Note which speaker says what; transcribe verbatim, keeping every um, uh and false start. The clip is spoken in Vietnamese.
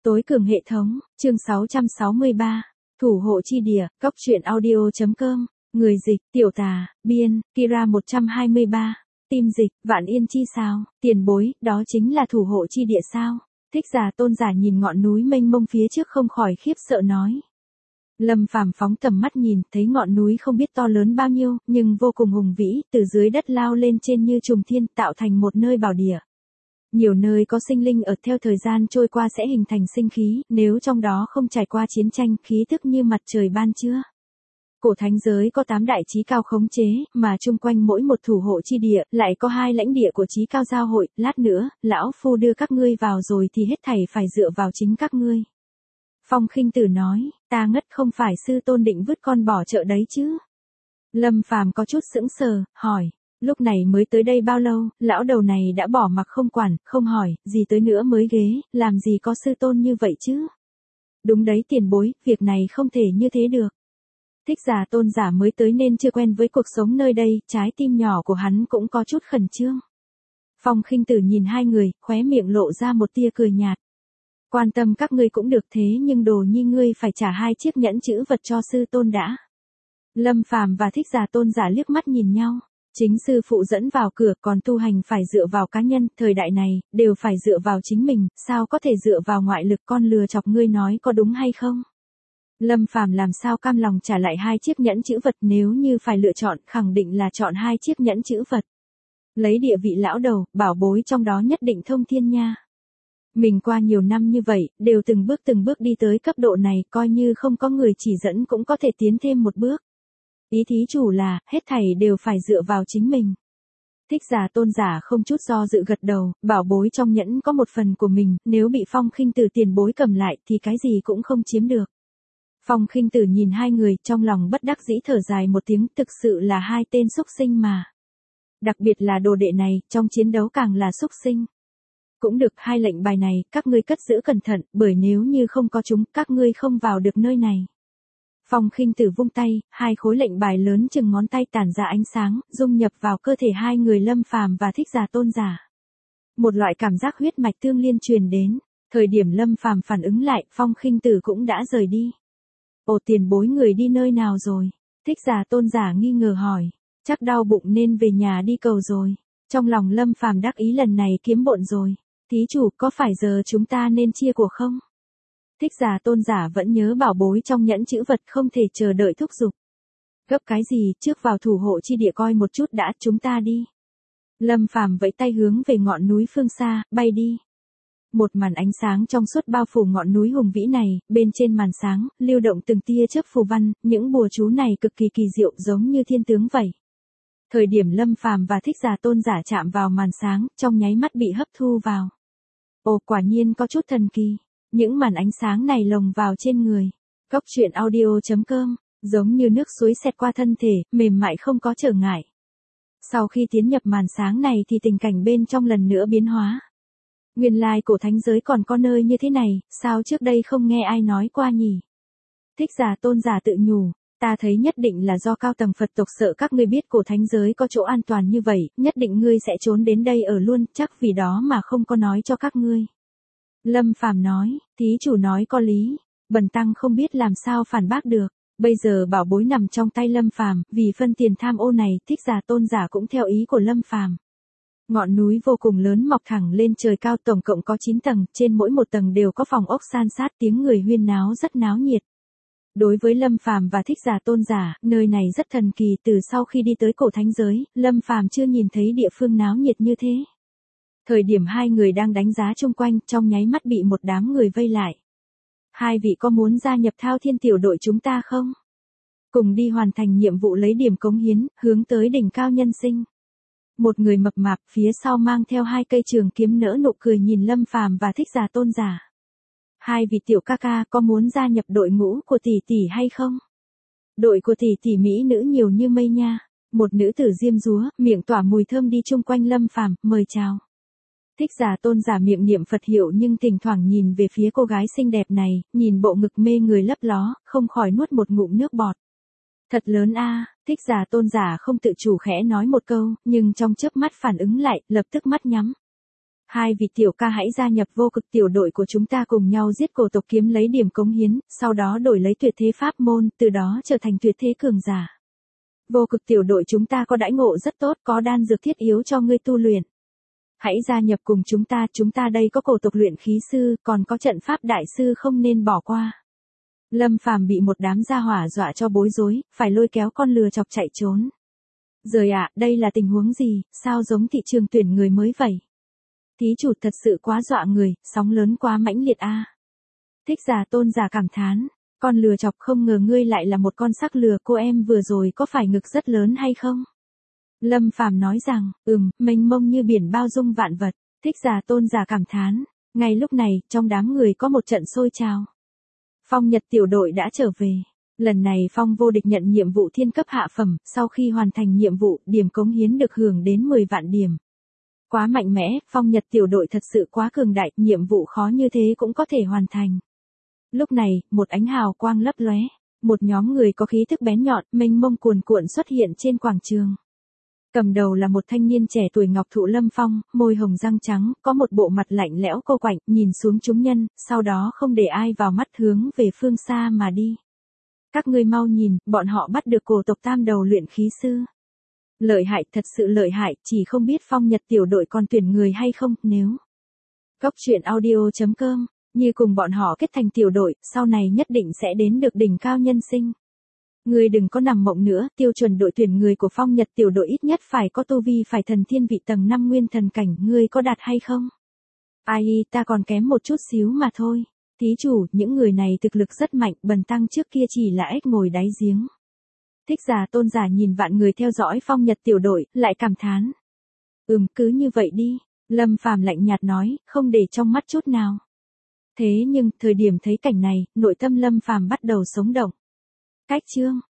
Speaker 1: Tối cường hệ thống, chương sáu trăm sáu mươi ba, thủ hộ chi địa, cóc truyện audio chấm com, người dịch, tiểu tà, biên, Kira một trăm hai mươi ba, tim dịch, vạn yên chi sao, tiền bối, đó chính là thủ hộ chi địa sao? Thích Giả Tôn Giả nhìn ngọn núi mênh mông phía trước không khỏi khiếp sợ nói. Lâm Phàm phóng tầm mắt nhìn, thấy ngọn núi không biết to lớn bao nhiêu, nhưng vô cùng hùng vĩ, từ dưới đất lao lên trên như trùng thiên, tạo thành một nơi bảo địa. Nhiều nơi có sinh linh ở, theo thời gian trôi qua sẽ hình thành sinh khí, nếu trong đó không trải qua chiến tranh, khí thức như mặt trời ban trưa. Cổ thánh giới có tám đại chí cao khống chế, mà chung quanh mỗi một thủ hộ chi địa, lại có hai lãnh địa của chí cao giao hội, lát nữa, lão phu đưa các ngươi vào rồi thì hết thảy phải dựa vào chính các ngươi. Phong Khinh Tử nói, ta ngất không phải sư tôn định vứt con bỏ chợ đấy chứ. Lâm Phàm có chút sững sờ, hỏi, lúc này mới tới đây bao lâu, lão đầu này đã bỏ mặc không quản, không hỏi, gì tới nữa mới ghế, làm gì có sư tôn như vậy chứ. Đúng đấy tiền bối, việc này không thể như thế được. Thích Giả Tôn Giả mới tới nên chưa quen với cuộc sống nơi đây, trái tim nhỏ của hắn cũng có chút khẩn trương. Phong Khinh Tử nhìn hai người, khóe miệng lộ ra một tia cười nhạt. Quan tâm các ngươi cũng được thế nhưng Đồ Nhi ngươi phải trả hai chiếc nhẫn chữ vật cho sư tôn đã. Lâm Phàm và Thích Giả Tôn Giả liếc mắt nhìn nhau. Chính sư phụ dẫn vào cửa, còn tu hành phải dựa vào cá nhân, thời đại này, đều phải dựa vào chính mình, sao có thể dựa vào ngoại lực, con lừa chọc ngươi nói có đúng hay không? Lâm Phàm làm sao cam lòng trả lại hai chiếc nhẫn chữ vật, nếu như phải lựa chọn, khẳng định là chọn hai chiếc nhẫn chữ vật. Lấy địa vị lão đầu, bảo bối trong đó nhất định thông thiên nha. Mình qua nhiều năm như vậy, đều từng bước từng bước đi tới cấp độ này, coi như không có người chỉ dẫn cũng có thể tiến thêm một bước. Ý thí chủ là, hết thảy đều phải dựa vào chính mình. Thích Giả Tôn Giả không chút do dự gật đầu, bảo bối trong nhẫn có một phần của mình, nếu bị Phong Khinh Tử tiền bối cầm lại thì cái gì cũng không chiếm được. Phong Khinh Tử nhìn hai người, trong lòng bất đắc dĩ thở dài một tiếng, thực sự là hai tên xúc sinh mà. Đặc biệt là đồ đệ này, trong chiến đấu càng là xúc sinh. Cũng được, hai lệnh bài này, các ngươi cất giữ cẩn thận, bởi nếu như không có chúng, các ngươi không vào được nơi này. Phong Khinh Tử vung tay, hai khối lệnh bài lớn chừng ngón tay tản ra ánh sáng, dung nhập vào cơ thể hai người Lâm Phàm và Thích Giả Tôn Giả. Một loại cảm giác huyết mạch tương liên truyền đến, thời điểm Lâm Phàm phản ứng lại, Phong Khinh Tử cũng đã rời đi. Ồ, tiền bối người đi nơi nào rồi? Thích Giả Tôn Giả nghi ngờ hỏi, chắc đau bụng nên về nhà đi cầu rồi. Trong lòng Lâm Phàm đắc ý lần này kiếm bộn rồi. Thí chủ, có phải giờ chúng ta nên chia của không? Thích Giả Tôn Giả vẫn nhớ bảo bối trong nhẫn chữ vật, không thể chờ đợi thúc giục. Gấp cái gì, trước vào thủ hộ chi địa coi một chút đã, chúng ta đi. Lâm Phàm vẫy tay hướng về ngọn núi phương xa, bay đi. Một màn ánh sáng trong suốt bao phủ ngọn núi hùng vĩ này, bên trên màn sáng, lưu động từng tia chớp phù văn, những bùa chú này cực kỳ kỳ diệu giống như thiên tướng vậy. Thời điểm Lâm Phàm và Thích Giả Tôn Giả chạm vào màn sáng, trong nháy mắt bị hấp thu vào. Ồ, quả nhiên có chút thần kỳ. Những màn ánh sáng này lồng vào trên người. Cóc truyện audio chấm com, giống như nước suối xẹt qua thân thể, mềm mại không có trở ngại. Sau khi tiến nhập màn sáng này thì tình cảnh bên trong lần nữa biến hóa. Nguyên lai cổ thánh giới còn có nơi như thế này, sao trước đây không nghe ai nói qua nhỉ? Thích Giả Tôn Giả tự nhủ, ta thấy nhất định là do cao tầng Phật tộc sợ các ngươi biết cổ thánh giới có chỗ an toàn như vậy, nhất định ngươi sẽ trốn đến đây ở luôn, chắc vì đó mà không có nói cho các ngươi. Lâm Phàm nói, thí chủ nói có lý, bần tăng không biết làm sao phản bác được, bây giờ bảo bối nằm trong tay Lâm Phàm, vì phân tiền tham ô này, Thích Giả Tôn Giả cũng theo ý của Lâm Phàm. Ngọn núi vô cùng lớn mọc thẳng lên trời cao, tổng cộng có chín tầng, trên mỗi một tầng đều có phòng ốc san sát, tiếng người huyên náo rất náo nhiệt. Đối với Lâm Phàm và Thích Giả Tôn Giả, nơi này rất thần kỳ, từ sau khi đi tới cổ thánh giới, Lâm Phàm chưa nhìn thấy địa phương náo nhiệt như thế. Thời điểm hai người đang đánh giá chung quanh, trong nháy mắt bị một đám người vây lại. Hai vị có muốn gia nhập Thao Thiên tiểu đội chúng ta không? Cùng đi hoàn thành nhiệm vụ lấy điểm cống hiến, hướng tới đỉnh cao nhân sinh. Một người mập mạp phía sau mang theo hai cây trường kiếm nở nụ cười nhìn Lâm Phàm và Thích Giả Tôn Giả. Hai vị tiểu ca ca có muốn gia nhập đội ngũ của tỷ tỷ hay không? Đội của tỷ tỷ mỹ nữ nhiều như mây nha. Một nữ tử diêm dúa, miệng tỏa mùi thơm đi chung quanh Lâm Phàm, mời chào. Thích Giả Tôn Giả miệng niệm Phật hiệu nhưng thỉnh thoảng nhìn về phía cô gái xinh đẹp này, nhìn bộ ngực mê người lấp ló, không khỏi nuốt một ngụm nước bọt. Thật lớn a, Thích Giả Tôn Giả không tự chủ khẽ nói một câu, nhưng trong chớp mắt phản ứng lại, lập tức mắt nhắm. Hai vị tiểu ca hãy gia nhập vô cực tiểu đội của chúng ta cùng nhau giết cổ tộc kiếm lấy điểm cống hiến, sau đó đổi lấy tuyệt thế pháp môn, từ đó trở thành tuyệt thế cường giả. Vô cực tiểu đội chúng ta có đãi ngộ rất tốt, có đan dược thiết yếu cho ngươi tu luyện. Hãy gia nhập cùng chúng ta, chúng ta đây có cổ tộc luyện khí sư, còn có trận pháp đại sư không nên bỏ qua. Lâm Phàm bị một đám gia hỏa dọa cho bối rối, phải lôi kéo con lừa chọc chạy trốn. Rời ạ, à, đây là tình huống gì, sao giống thị trường tuyển người mới vậy? Thí chủ thật sự quá dọa người, sóng lớn quá mãnh liệt a. À. Thích Giả Tôn giả cảm thán, con lừa chọc không ngờ ngươi lại là một con sắc lừa, cô em vừa rồi có phải ngực rất lớn hay không? Lâm Phàm nói rằng, ừm, mênh mông như biển bao dung vạn vật. Thích Giả Tôn giả cảm thán, ngay lúc này, trong đám người có một trận sôi trào. Phong Nhật tiểu đội đã trở về. Lần này Phong vô địch nhận nhiệm vụ thiên cấp hạ phẩm, sau khi hoàn thành nhiệm vụ, điểm cống hiến được hưởng đến mười vạn điểm. Quá mạnh mẽ, Phong Nhật tiểu đội thật sự quá cường đại, nhiệm vụ khó như thế cũng có thể hoàn thành. Lúc này, một ánh hào quang lấp lóe, một nhóm người có khí thức bén nhọn, mênh mông cuồn cuộn xuất hiện trên quảng trường. Cầm đầu là một thanh niên trẻ tuổi ngọc thụ lâm phong, môi hồng răng trắng, có một bộ mặt lạnh lẽo cô quạnh, nhìn xuống chúng nhân, sau đó không để ai vào mắt hướng về phương xa mà đi. Các ngươi mau nhìn, bọn họ bắt được cổ tộc tam đầu luyện khí sư. Lợi hại, thật sự lợi hại, chỉ không biết Phong Nhật tiểu đội còn tuyển người hay không, nếu. Cốc truyện audio chấm com, như cùng bọn họ kết thành tiểu đội, sau này nhất định sẽ đến được đỉnh cao nhân sinh. Ngươi đừng có nằm mộng nữa, tiêu chuẩn đội tuyển người của Phong Nhật tiểu đội ít nhất phải có tu vi phải thần thiên vị tầng năm nguyên thần cảnh, ngươi có đạt hay không? Ai, ta còn kém một chút xíu mà thôi. Thí chủ, những người này thực lực rất mạnh, bần tăng trước kia chỉ là ếch ngồi đáy giếng. Thích Giả Tôn giả nhìn vạn người theo dõi Phong Nhật tiểu đội, lại cảm thán. Ừm, cứ như vậy đi. Lâm Phàm lạnh nhạt nói, không để trong mắt chút nào. Thế nhưng, thời điểm thấy cảnh này, nội tâm Lâm Phàm bắt đầu sống động. Cách chương